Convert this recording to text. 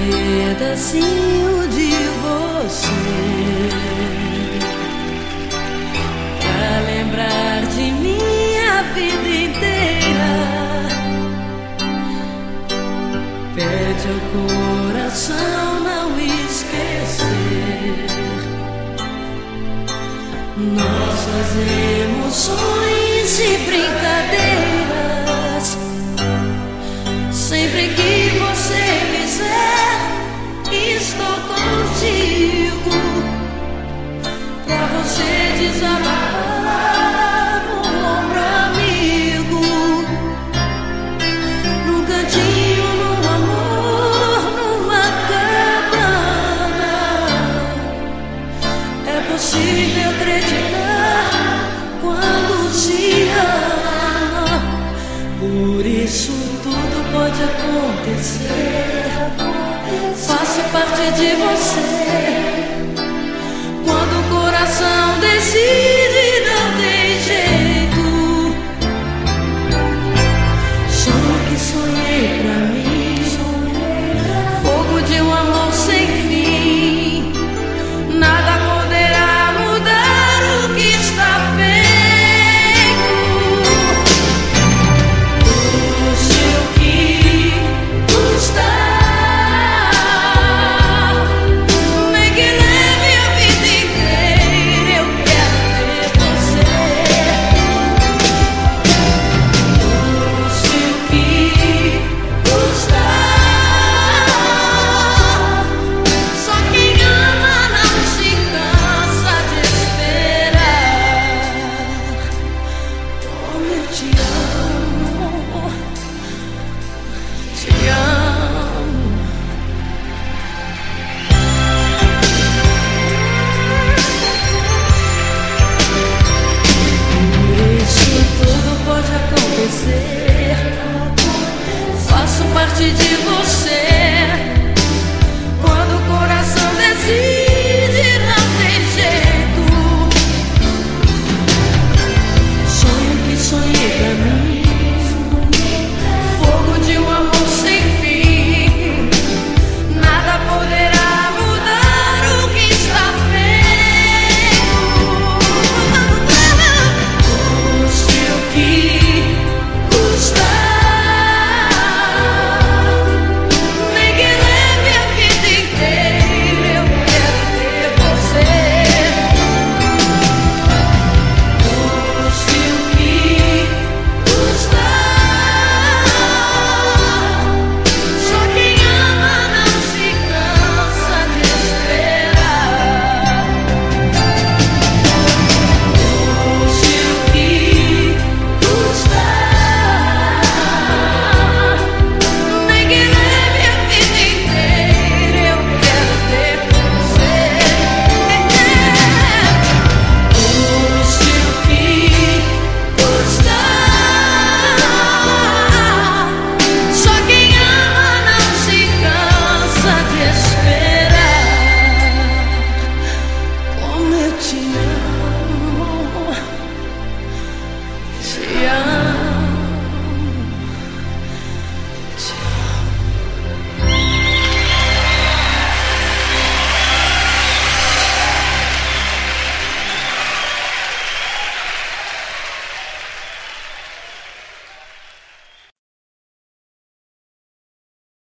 pedacinho de você pra lembrar de minha vida inteira. Pede ao coração não esquecer nossas emoções e brincadeiras. Sempre que você quiser, estou contigo pra você desabafar no ombro amigo, num cantinho, num amor, numa cabana. É possível acreditar quando se ama, por isso tudo pode acontecer. Faço parte de você.